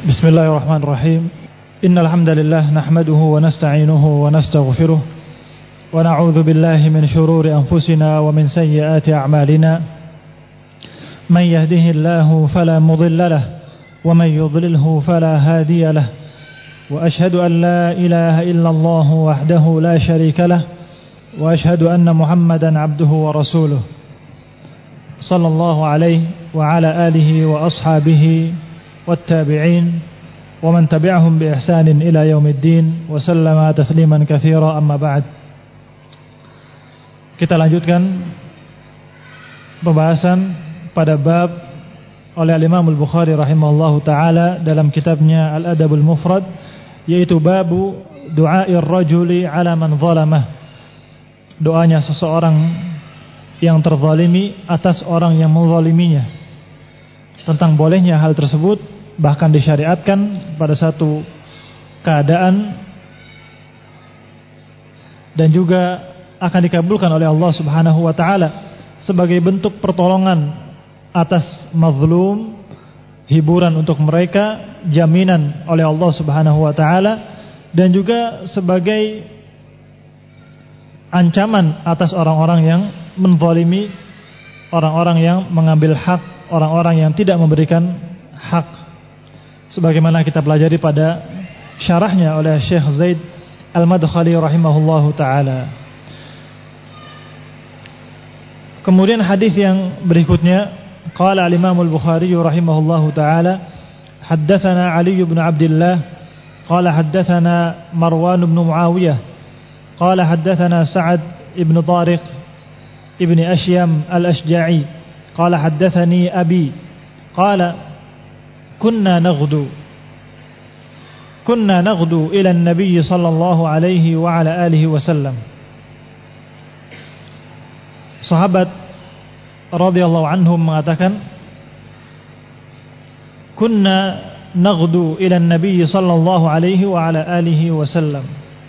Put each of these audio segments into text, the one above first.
Bismillahirrahmanirrahim. Innal hamdalillah nahmaduhu wa nasta'inuhu wa nastaghfiruh wa na'udzu billahi min shururi anfusina wa min sayyiati a'malina. Man yahdihillahu fala mudilla lahu wa man yudlilhu fala hadiya lahu. Wa ashhadu an la ilaha illallah wahdahu la sharika lahu wa ashhadu anna Muhammadan 'abduhu wa rasuluh. Sallallahu alaihi wa ala alihi wa ashabihi والتابعين ومن تبعهم بإحسان إلى يوم الدين وسلم تسليما كثيرا أما بعد. Kita lanjutkan pembahasan pada bab oleh Imam Al-Bukhari rahimahullahu taala dalam kitabnya Al-Adabul Mufrad, yaitu babu du'air rajuli ala man zalamah. Doanya seseorang yang terzalimi atas orang yang menzaliminya. Tentang bolehnya hal tersebut, bahkan disyariatkan pada satu keadaan dan juga akan dikabulkan oleh Allah Subhanahu wa taala sebagai bentuk pertolongan atas mazlum, hiburan untuk mereka, jaminan oleh Allah Subhanahu wa taala, dan juga sebagai ancaman atas orang-orang yang menzalimi, orang-orang yang mengambil hak, orang-orang yang tidak memberikan hak, sebagaimana kita pelajari pada syarahnya oleh Syekh Zaid Al-Madkhali rahimahullahu taala. Kemudian hadis yang berikutnya, qala al-Imam Al-Bukhari rahimahullahu taala, haddatsana Ali bin Abdullah qala haddatsana Marwan bin Muawiyah qala haddatsana Sa'ad ibn Tariq ibn Ashyam al-Ashja'i qala haddatsani abi qala كنا نغدو إلى النبي صلى الله عليه وعلى آله وسلم. Sahabat radhiyallahu anhum mengatakan, kunna naghdu ila an-nabiy sallallahu alaihi wa ala alihi wasallam.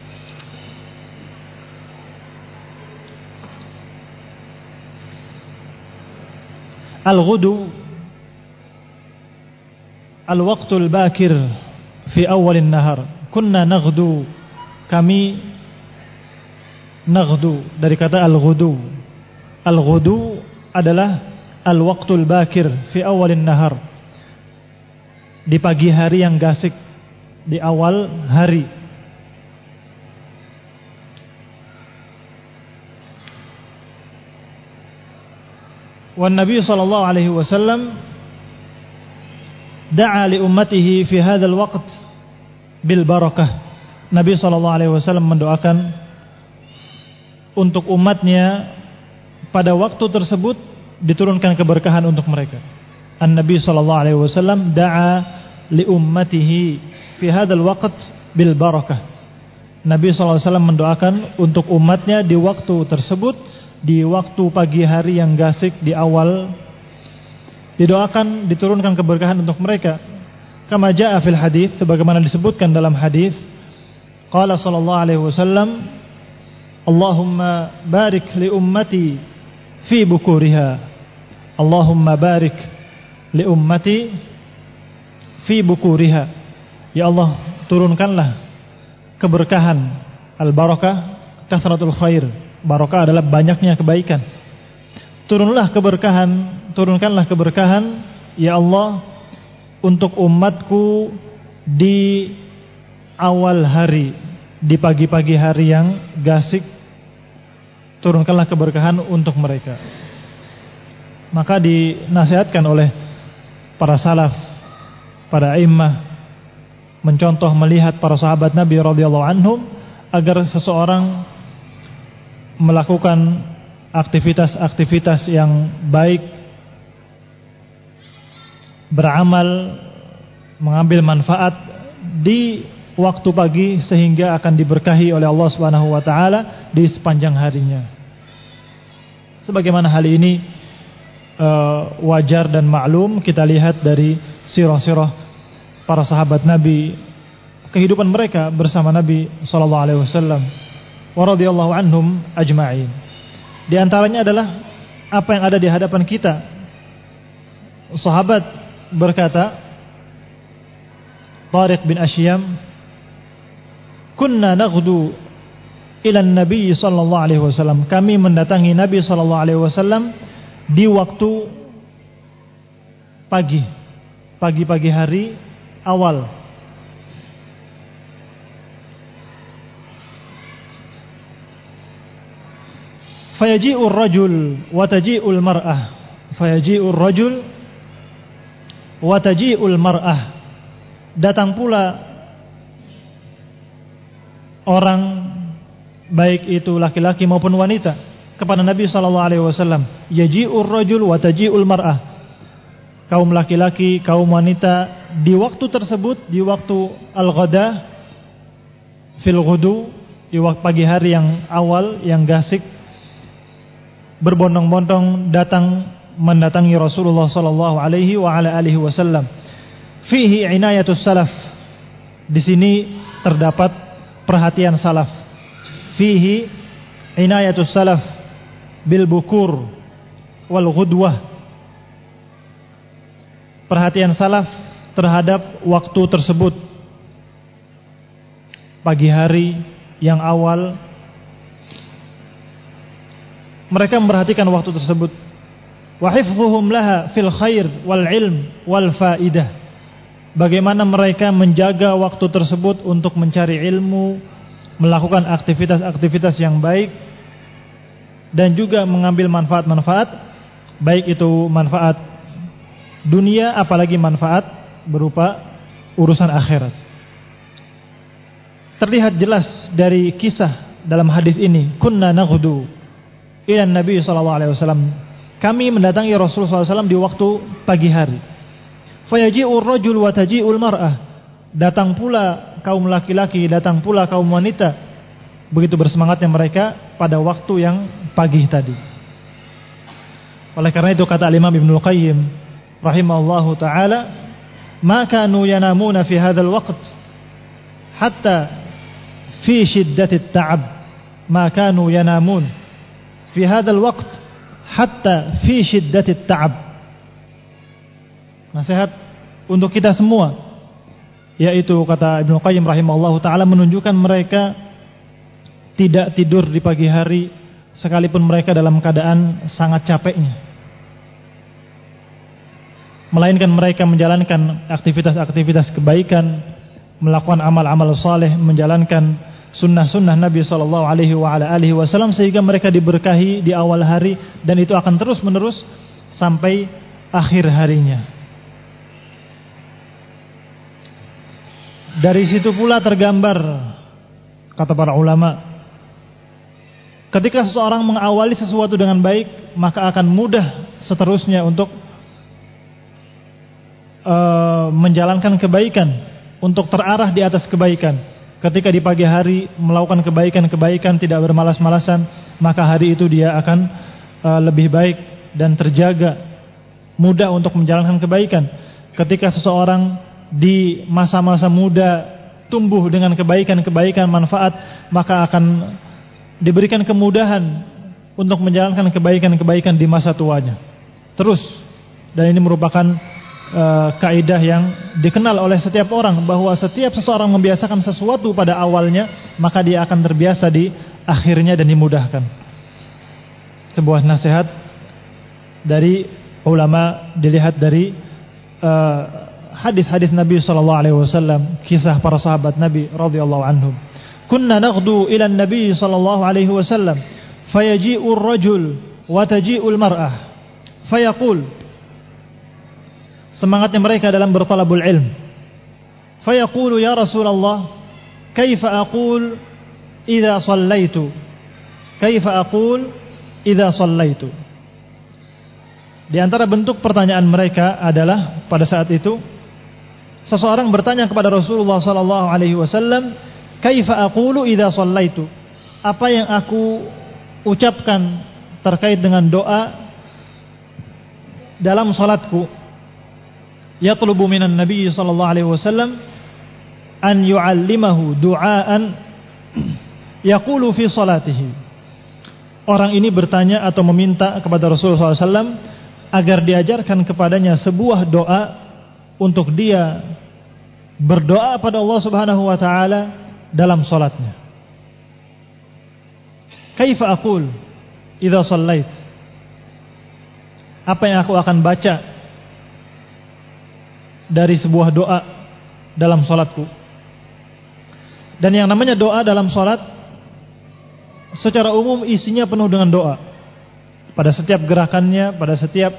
Al-ghudu al-waqtul bakir fi awalin nahar. Kunna naghdu, kami naghdu dari kata al-ghudu. Al-ghudu adalah al-waqtul bakir fi awalin nahar, di pagi hari yang gasik, di awal hari. Wan Nabi sallallahu alaihi wasallam da'a li ummatihi fi hadzal waqt bil barakah. Nabi sallallahu alaihi wasallam mendoakan untuk umatnya pada waktu tersebut diturunkan keberkahan untuk mereka. An-Nabi sallallahu alaihi wasallam da'a li ummatihi fi hadzal waqt bil barakah. Nabi sallallahu alaihi wasallam mendoakan untuk umatnya di waktu tersebut, di waktu pagi hari yang gasik, di awal, didoakan diturunkan keberkahan untuk mereka. Kama jaa fil hadis, sebagaimana disebutkan dalam hadis, qala sallallahu alaihi wasallam, Allahumma barik li ummati fi bukuriha. Allahumma barik li ummati fi bukuriha. Ya Allah, turunkanlah keberkahan. Al-barakah kasratul khair. Barakah adalah banyaknya kebaikan. Turunkanlah keberkahan ya Allah untuk umatku di awal hari, di pagi-pagi hari yang gasik. Turunkanlah keberkahan untuk mereka. Maka dinasihatkan oleh para salaf, para a'immah, mencontoh melihat para sahabat Nabi radhiyallahu anhum, agar seseorang melakukan aktivitas-aktivitas yang baik, beramal, mengambil manfaat di waktu pagi sehingga akan diberkahi oleh Allah Subhanahu wa taala di sepanjang harinya. Sebagaimana hal ini wajar dan maklum kita lihat dari sirah-sirah para sahabat Nabi, kehidupan mereka bersama Nabi sallallahu alaihi wasallam wa radhiyallahu anhum ajma'in. Di antaranya adalah apa yang ada di hadapan kita. Sahabat berkata, Tariq bin Ashyam, kunna naghdu ila Nabi sallallahu alaihi wasallam. Kami mendatangi Nabi sallallahu alaihi wasallam di waktu pagi hari awal. Fayaji'ur rajul wa taji'ul mar'ah. Fayaji'ur rajul wa taji'ul mar'ah. Datang pula orang, baik itu laki-laki maupun wanita, kepada Nabi sallallahu alaihi wasallam. Yaji'ur rajul wa taji'ul mar'ah. Kaum laki-laki, kaum wanita di waktu tersebut, di waktu al-ghada, fil ghudu, di waktu pagi hari yang awal, yang gasik, berbondong-bondong datang mendatangi Rasulullah sallallahu alaihi wa ala alihi wasallam. Fihi inayatus salaf. Di sini terdapat perhatian salaf. Fihi inayatus salaf bil bukur wal ghudwah. Perhatian salaf terhadap waktu tersebut, pagi hari yang awal. Mereka memperhatikan waktu tersebut. Wa hifdhuhum laha fil khair wal ilm wal faidah. Bagaimana mereka menjaga waktu tersebut untuk mencari ilmu, melakukan aktivitas-aktivitas yang baik, dan juga mengambil manfaat-manfaat, baik itu manfaat dunia, apalagi manfaat berupa urusan akhirat. Terlihat jelas dari kisah dalam hadis ini, kunna naghdu ila Nabi sallallahu alaihi wasallam. Kami mendatangi Rasulullah SAW di waktu pagi hari. Fayaji'ur rajul wa taji'ul mar'ah. Datang pula kaum laki-laki, datang pula kaum wanita. Begitu bersemangatnya mereka pada waktu yang pagi tadi. Oleh karena itu kata Imam Ibnul Qayyim rahimahullahu taala, "Ma kanu yanamuna fi hadzal waqt hatta fi shiddatit ta'ab." Ma kanu yanamun fi hadzal waqt hatta fi shiddatit ta'ab. Nasihat untuk kita semua, yaitu kata Ibnu Qayyim rahimahullahu taala, menunjukkan mereka tidak tidur di pagi hari sekalipun mereka dalam keadaan sangat capeknya, melainkan mereka menjalankan aktivitas-aktivitas kebaikan, melakukan amal-amal saleh, menjalankan sunnah-sunnah Nabi sallallahu alaihi wasallam, sehingga mereka diberkahi di awal hari, dan itu akan terus menerus sampai akhir harinya. Dari situ pula tergambar, kata para ulama, ketika seseorang mengawali sesuatu dengan baik, maka akan mudah seterusnya untuk menjalankan kebaikan, untuk terarah di atas kebaikan. Ketika di pagi hari melakukan kebaikan-kebaikan, tidak bermalas-malasan, maka hari itu dia akan lebih baik dan terjaga, mudah untuk menjalankan kebaikan. Ketika seseorang di masa-masa muda tumbuh dengan kebaikan-kebaikan manfaat, maka akan diberikan kemudahan untuk menjalankan kebaikan-kebaikan di masa tuanya terus. Dan ini merupakan kaidah yang dikenal oleh setiap orang, bahwa setiap seseorang membiasakan sesuatu pada awalnya, maka dia akan terbiasa di akhirnya dan dimudahkan. Sebuah nasihat dari ulama dilihat dari hadis-hadis Nabi sallallahu alaihi wasallam, kisah para sahabat Nabi radhiyallahu anhum. Kunna naghdu ila Nabi sallallahu alaihi wasallam, fayaji'ur rajul wa taji'ul mar'ah, fayaqul, semangatnya mereka dalam bertalabul ilm. Fayaqulu ya Rasulullah, kaifa aqul idza shallaitu? Kaifa aqul idza shallaitu? Di antara bentuk pertanyaan mereka adalah pada saat itu seseorang bertanya kepada Rasulullah sallallahu alaihi wasallam, kaifa aqulu idza shallaitu? Apa yang aku ucapkan terkait dengan doa dalam salatku? Yatlubu minan Nabi sallallahu alaihi wasallam an yu'allimahu du'aan yaqulu fi salatihi. Orang ini bertanya atau meminta kepada Rasulullah SAW agar diajarkan kepadanya sebuah doa untuk dia berdoa pada Allah Subhanahu wa taala dalam salatnya. Kaifa aqul idza shallait? Apa yang aku akan baca dari sebuah doa dalam salatku? Dan yang namanya doa dalam salat secara umum isinya penuh dengan doa. Pada setiap gerakannya, pada setiap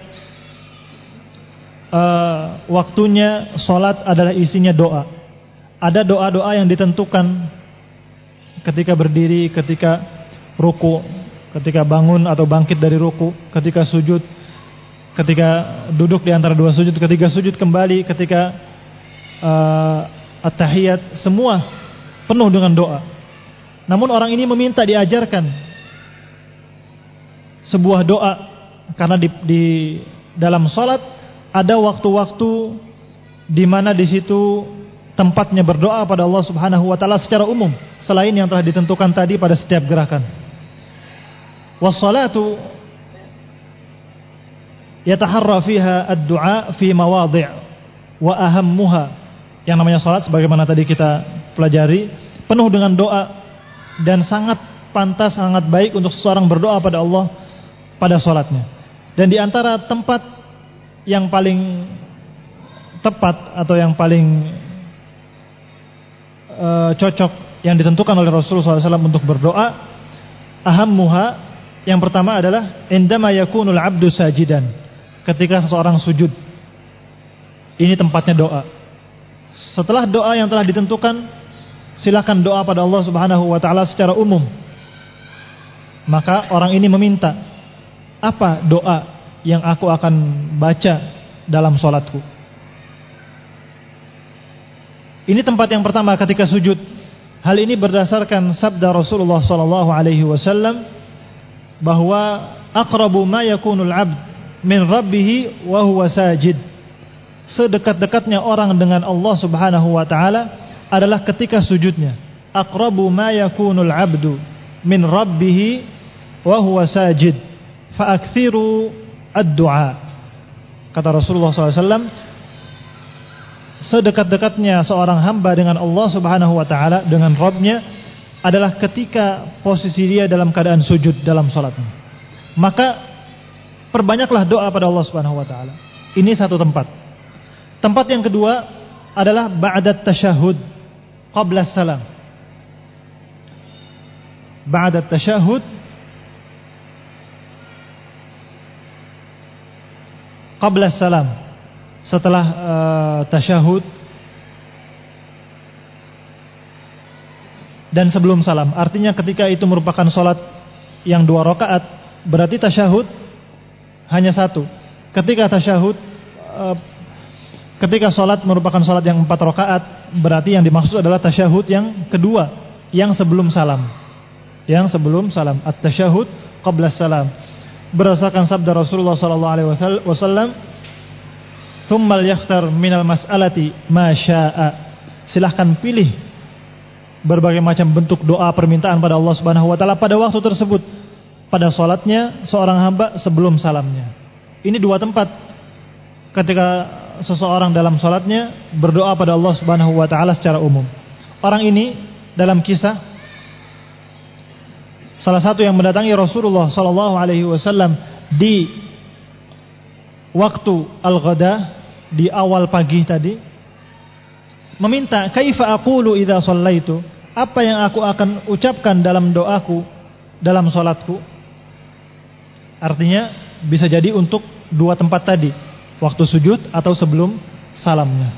waktunya salat adalah isinya doa. Ada doa-doa yang ditentukan ketika berdiri, ketika ruku, ketika bangun atau bangkit dari ruku, ketika sujud, ketika duduk di antara dua sujud, ketika sujud kembali, ketika at-tahiyat, semua penuh dengan doa. Namun orang ini meminta diajarkan sebuah doa karena di dalam salat ada waktu-waktu di mana di situ tempatnya berdoa pada Allah Subhanahu wa taala secara umum selain yang telah ditentukan tadi pada setiap gerakan. Was-salatu yataharra fiha ad-du'a fi mawadhi' wa ahammuha. Yang namanya salat sebagaimana tadi kita pelajari penuh dengan doa dan sangat pantas, sangat baik untuk seseorang berdoa pada Allah pada salatnya. Dan di antara tempat yang paling tepat atau yang paling cocok yang ditentukan oleh Rasulullah SAW untuk berdoa, ahammuha, yang pertama adalah indama yakunul abdu sajidan, ketika seseorang sujud. Ini tempatnya doa. Setelah doa yang telah ditentukan, silakan doa pada Allah Subhanahu wa taala secara umum. Maka orang ini meminta, apa doa yang aku akan baca dalam salatku? Ini tempat yang pertama ketika sujud. Hal ini berdasarkan sabda Rasulullah sallallahu alaihi wasallam bahwa aqrabu ma yakunul 'abd min rabbih wa huwa sajid. Sedekat-dekatnya orang dengan Allah Subhanahu wa taala adalah ketika sujudnya. Aqrabu ma yakunul 'abdu min rabbih wa huwa sajid. Fa aktsiru ad-du'a. Kata Rasulullah sallallahu alaihi wasallam, sedekat-dekatnya seorang hamba dengan Allah Subhanahu wa taala, dengan Rabb-nya adalah ketika posisi dia dalam keadaan sujud dalam salatnya. Maka perbanyaklah doa pada Allah Subhanahu wa taala. Ini satu tempat. Tempat yang kedua adalah ba'da tasyahud qabla salam. Ba'da tasyahud qabla salam. Setelah tasyahud dan sebelum salam. Artinya ketika itu merupakan salat yang 2 rakaat, berarti tasyahud hanya 1. Ketika tasyahud, ketika salat merupakan salat yang 4 rakaat, berarti yang dimaksud adalah tasyahud yang kedua, yang sebelum salam. Yang sebelum salam, at-tasyahud qabla salam. Berdasarkan sabda Rasulullah sallallahu alaihi wasallam, "Tsummal yakhtar minal mas'alati ma syaa." Silahkan pilih berbagai macam bentuk doa permintaan pada Allah Subhanahu wa taala pada waktu tersebut, pada salatnya seorang hamba sebelum salamnya. Ini 2 tempat ketika seseorang dalam salatnya berdoa pada Allah Subhanahu wa taala secara umum. Orang ini dalam kisah salah satu yang mendatangi Rasulullah sallallahu alaihi wasallam di waktu al-ghada, di awal pagi tadi, meminta, kaifa aqulu idza shallaitu? Apa yang aku akan ucapkan dalam doaku dalam salatku? Artinya bisa jadi untuk 2 tempat tadi, waktu sujud atau sebelum salamnya.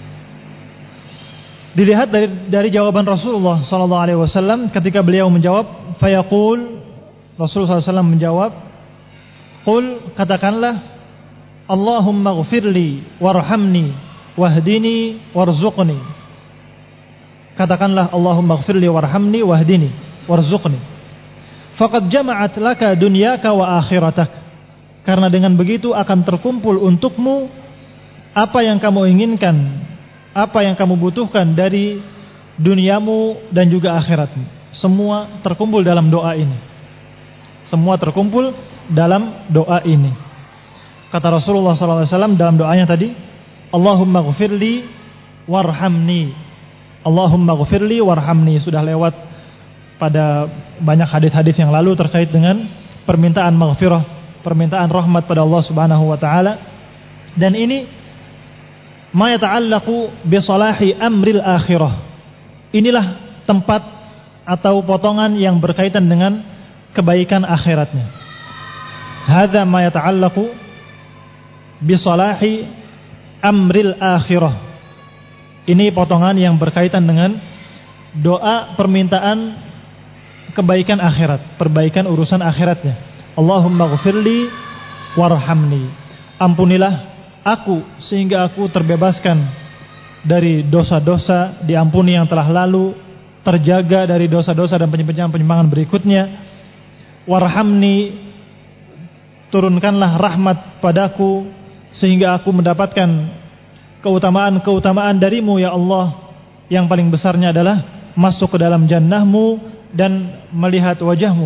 Dilihat dari jawaban Rasulullah sallallahu alaihi wasallam ketika beliau menjawab, fayaqul, Rasulullah SAW menjawab, qul, katakanlah, Allahumma ghfirli warhamni wahdini warzuqni. Katakanlah, Allahumma ghfirli warhamni wahdini warzuqni. Faqad jama'at laka dunyaka wa akhiratak. Karena dengan begitu akan terkumpul untukmu apa yang kamu inginkan, apa yang kamu butuhkan dari duniamu dan juga akhiratmu. Semua terkumpul dalam doa ini. Semua terkumpul dalam doa ini. Kata Rasulullah SAW dalam doanya tadi, Allahumma ghfirli warhamni. Allahumma ghfirli warhamni sudah lewat pada banyak hadis-hadis yang lalu terkait dengan permintaan maghfirah, permintaan rahmat pada Allah Subhanahu wa taala. Dan ini ma yata'allaqu bi salahi amril akhirah. Inilah tempat atau potongan yang berkaitan dengan kebaikan akhiratnya. Hadza ma yata'allaqu bi salahi amril akhirah. Ini potongan yang berkaitan dengan doa permintaan kebaikan akhirat, perbaikan urusan akhiratnya. Allahumma ghfirli warhamni. Ampunilah aku sehingga aku terbebaskan dari dosa-dosa, diampuni yang telah lalu, terjaga dari dosa-dosa dan penyimpangan berikutnya. Warhamni, turunkanlah rahmat padaku sehingga aku mendapatkan keutamaan-keutamaan darimu ya Allah. Yang paling besarnya adalah masuk ke dalam jannahmu dan melihat wajahmu.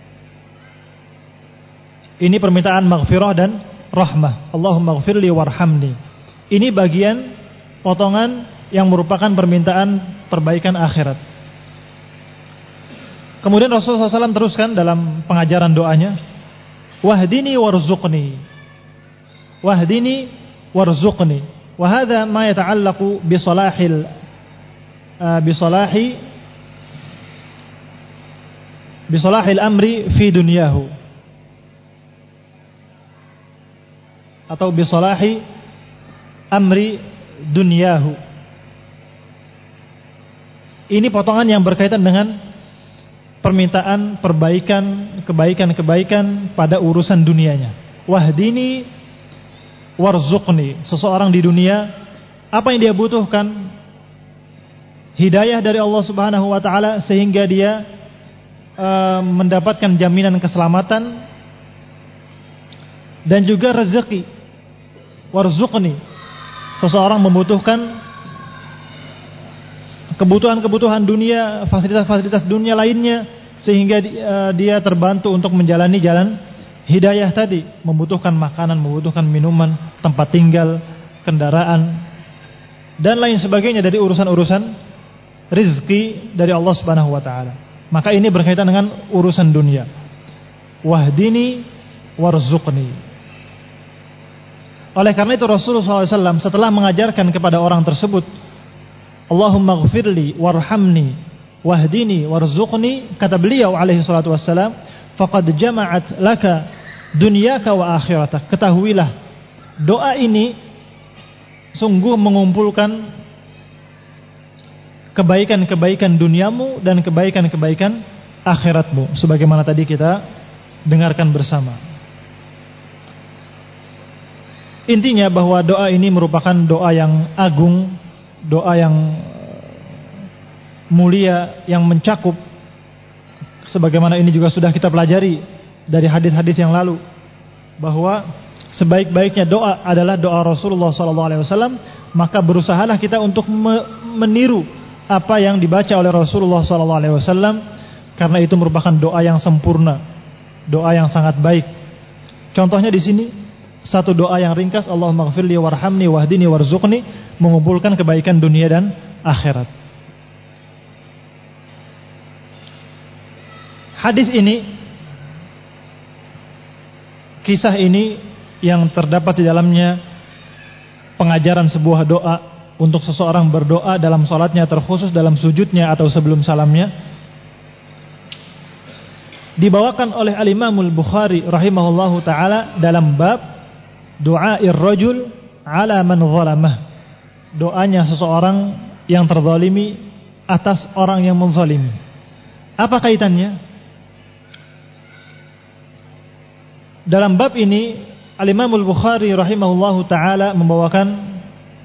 Ini permintaan maghfirah dan rahmah. Allahumma ghfirli warhamni. Ini bagian potongan yang merupakan permintaan perbaikan akhirat. Kemudian Rasulullah SAW teruskan dalam pengajaran doanya, wahdini warzuqni, wahdini warzuqni. Wahada ma yata'allaqu bisalahil amri fi dunyahu, atau bisalahi amri dunyahu. Ini potongan yang berkaitan dengan permintaan perbaikan, kebaikan-kebaikan pada urusan dunianya. Wahdini warzuqni. Seseorang di dunia, apa yang dia butuhkan? Hidayah dari Allah Subhanahu wa taala sehingga dia mendapatkan jaminan keselamatan dan juga rezeki. Warzuqni. Seseorang membutuhkan kebutuhan-kebutuhan dunia, fasilitas-fasilitas dunia lainnya sehingga dia terbantu untuk menjalani jalan hidayah tadi, membutuhkan makanan, membutuhkan minuman, tempat tinggal, kendaraan dan lain sebagainya dari urusan-urusan rizki dari Allah Subhanahu wa taala. Maka ini berkaitan dengan urusan dunia. Wahdini warzuqni. Oleh karena itu Rasulullah SAW setelah mengajarkan kepada orang tersebut, Allahumma ghfirli warhamni wahdini warzuqni, kata beliau alaihi salatu wassalam, faqad jama'at laka dunyaka wa akhiratak. Ketahuilah, doa ini sungguh mengumpulkan kebaikan-kebaikan duniamu dan kebaikan-kebaikan akhiratmu, sebagaimana tadi kita dengarkan bersama. Intinya bahwa doa ini merupakan doa yang agung, doa yang mulia, yang mencakup, sebagaimana ini juga sudah kita pelajari dari hadis-hadis yang lalu, bahwa sebaik-baiknya doa adalah doa Rasulullah SAW. Maka berusahalah kita untuk meniru apa yang dibaca oleh Rasulullah SAW, karena itu merupakan doa yang sempurna, doa yang sangat baik. Contohnya di sini satu doa yang ringkas, Allahumma ghfirli warhamni wahdini warzuqni, mengumpulkan kebaikan dunia dan akhirat. Hadis ini, kisah ini yang terdapat di dalamnya pengajaran sebuah doa untuk seseorang berdoa dalam salatnya, terkhusus dalam sujudnya atau sebelum salamnya, dibawakan oleh Al-Imamul Bukhari rahimahullahu ta'ala dalam bab du'air rajul ala man zalamah, doanya seseorang yang terzalimi atas orang yang menzalimi. Apa kaitannya? Dalam bab ini Al-Imamul Bukhari rahimahullahu ta'ala membawakan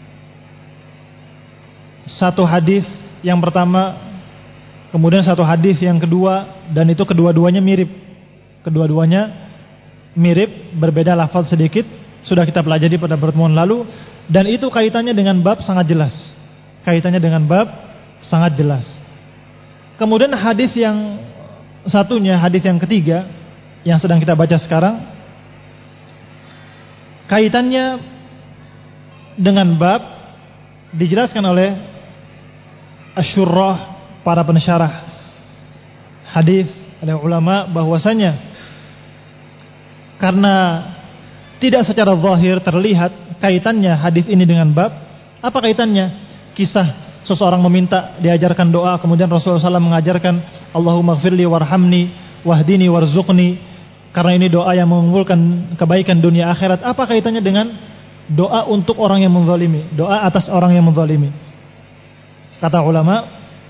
satu hadis yang pertama, kemudian satu hadis yang kedua, dan itu kedua-duanya mirip. Kedua-duanya mirip, berbeda lafaz sedikit. Sudah kita pelajari pada pertemuan lalu, dan itu kaitannya dengan bab sangat jelas. Kaitannya dengan bab sangat jelas. Kemudian hadis yang satunya, hadis yang ketiga yang sedang kita baca sekarang, kaitannya dengan bab dijelaskan oleh asyurrah, para pensyarah hadis, oleh ulama, bahwasanya karena tidak secara zahir terlihat kaitannya hadis ini dengan bab. Apa kaitannya? Kisah seseorang meminta diajarkan doa, kemudian Rasulullah SAW mengajarkan Allahumma gfirli warhamni wahdini warzuqni, karena ini doa yang mengumpulkan kebaikan dunia akhirat. Apa kaitannya dengan doa untuk orang yang menzalimi, doa atas orang yang menzalimi? Kata ulama,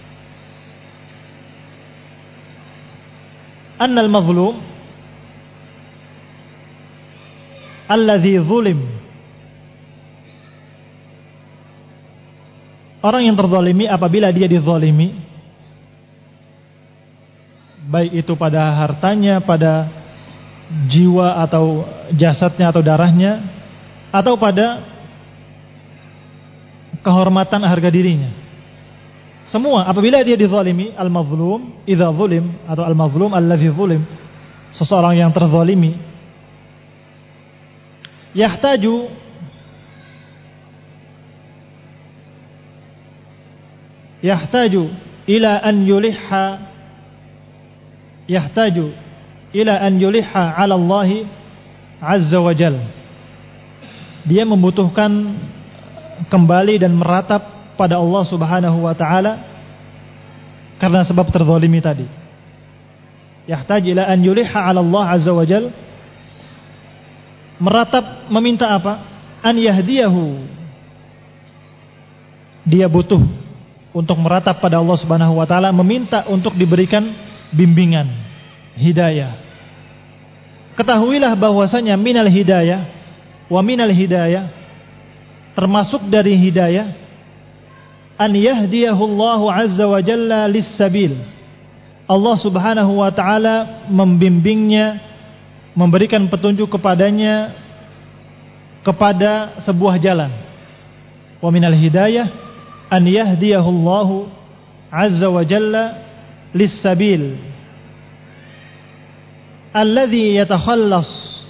annal mazlum alladhi zulim, orang yang terzalimi apabila dia dizalimi, baik itu pada hartanya, pada jiwa atau jasadnya atau darahnya, atau pada kehormatan harga dirinya. Semua apabila dia dizalimi, al-mazlum idza zulim, atau al-mazlum alladzi zulim, seseorang yang terzalimi, yahtaju ila an yulihha ala Allah azza wa jal. Dia membutuhkan kembali dan meratap pada Allah Subhanahu wa taala karena sebab terzalimi tadi. Yahtaj ila an yulihha ala Allah azza wa jal, meratap, meminta apa? An yahdiyahu, dia butuh untuk meratap pada Allah Subhanahu wa taala, meminta untuk diberikan bimbingan, hidayah. Ketahuilah bahwasanya minal hidayah wa minal hidayah, termasuk dari hidayah, an yahdiyahu Allah azza wa jalla lis-sabil, Allah Subhanahu wa taala membimbingnya, memberikan petunjuk kepadanya kepada sebuah jalan. Wa minal hidayah an yahdiyahu Allah azza wa jalla lis-sabil alladhi yatakhallas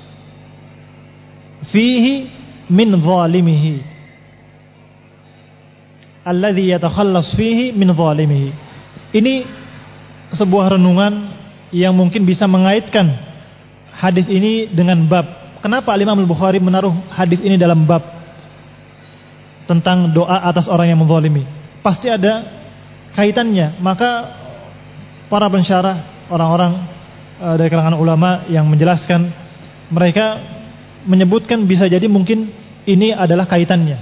fihi min zalimihi, alladhi yatakhallas fihi min zalimihi. Ini sebuah renungan yang mungkin bisa mengaitkan hadis ini dengan bab. Kenapa Imam Al-Bukhari menaruh hadis ini dalam bab tentang doa atas orang yang menzalimi? Pasti ada kaitannya. Maka para pensyarah, orang-orang dari kalangan ulama yang menjelaskan, mereka menyebutkan bisa jadi mungkin ini adalah kaitannya.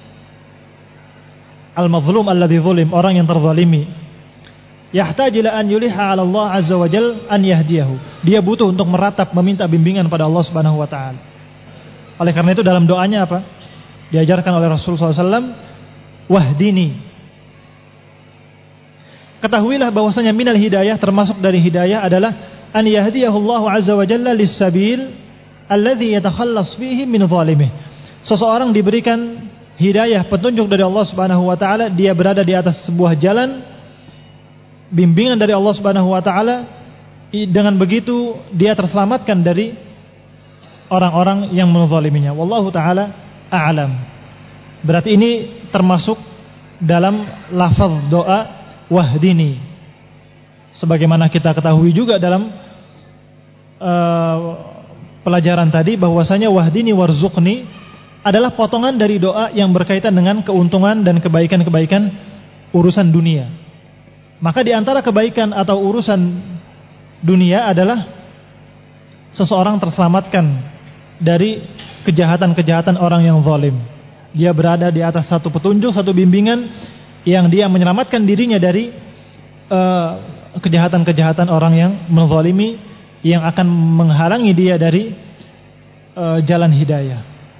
Al-mazlum alladzi zulim, orang yang terzalimi, yahtaj ila an yuliha 'ala Allah azza wa jal an yahdiyahu, dia butuh untuk meratap, meminta bimbingan pada Allah Subhanahu wa taala. Oleh karena itu dalam doanya apa? Diajarkan oleh Rasulullah SAW, wahdini. Ketahuilah bahwasanya minal hidayah, termasuk dari hidayah adalah an yahdiyahu Allah azza wa jalla lis-sabil alladhi yatakhallas fihi min zalimih. Seseorang diberikan hidayah, petunjuk dari Allah Subhanahu wa taala, dia berada di atas sebuah jalan, bimbingan dari Allah Subhanahu wa taala. Dengan begitu dia terselamatkan dari orang-orang yang menzaliminya. Wallahu taala a'lam. Berarti ini termasuk dalam lafaz doa wahdini. Sebagaimana kita ketahui juga dalam pelajaran tadi bahwasanya wahdini warzuqni adalah potongan dari doa yang berkaitan dengan keuntungan dan kebaikan-kebaikan urusan dunia. Maka di antara kebaikan atau urusan dunia adalah seseorang terselamatkan dari kejahatan-kejahatan orang yang zalim. Dia berada di atas satu petunjuk, satu bimbingan yang dia menyelamatkan dirinya dari kejahatan-kejahatan orang yang menzalimi, yang akan menghalangi dia dari jalan hidayah.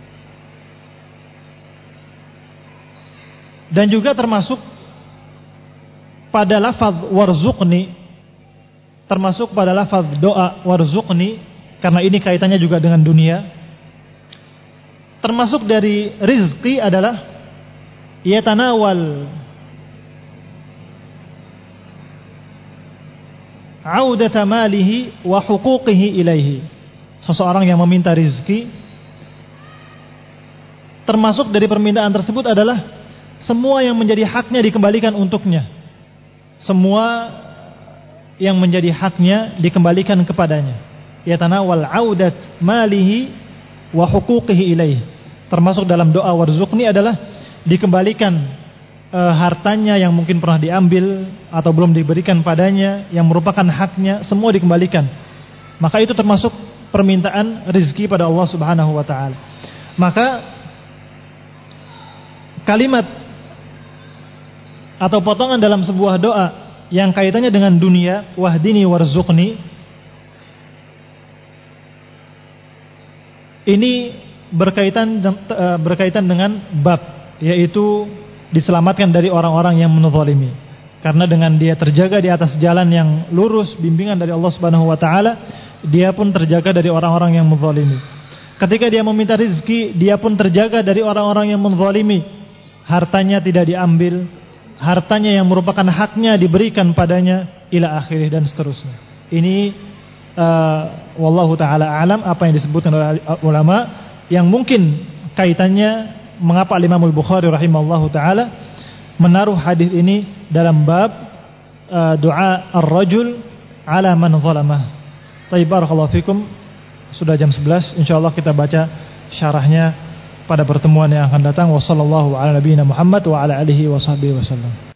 Dan juga termasuk pada lafaz warzuqni, termasuk pada lafaz doa warzuqni, karena ini kaitannya juga dengan dunia. Termasuk dari rizki adalah yatanawal audata malihi wa huquqihi ilaihi. Seseorang yang meminta rizki, termasuk dari permintaan tersebut adalah semua yang menjadi haknya dikembalikan untuknya. Semua yang menjadi haknya dikembalikan kepadanya. Yatanawal audat malihi wa huquqihi ilaih. Termasuk dalam doa warzuqni adalah dikembalikan hartanya yang mungkin pernah diambil atau belum diberikan padanya, yang merupakan haknya, semua dikembalikan. Maka itu termasuk permintaan rezeki pada Allah Subhanahu wa taala. Maka kalimat atau potongan dalam sebuah doa yang kaitannya dengan dunia, wahdini warzuqni, ini berkaitan dengan bab, yaitu diselamatkan dari orang-orang yang menzalimi. Karena dengan dia terjaga di atas jalan yang lurus, bimbingan dari Allah Subhanahu wa taala, dia pun terjaga dari orang-orang yang menzalimi. Ketika dia meminta rezeki, dia pun terjaga dari orang-orang yang menzalimi. Hartanya tidak diambil, hartanya yang merupakan haknya diberikan padanya, ila akhirih, dan seterusnya. Ini wallahu taala alam apa yang disebutkan oleh ulama yang mungkin kaitannya mengapa Imam Al-Bukhari rahimahullahu taala menaruh hadis ini dalam bab doa ar-rajul ala man zalamah. Baik, barakallahu fikum. Sudah jam 11, insyaallah kita baca syarahnya pada pertemuan yang akan datang. Wassallallahu ala nabiyina Muhammad wa ala alihi washabihi wasallam.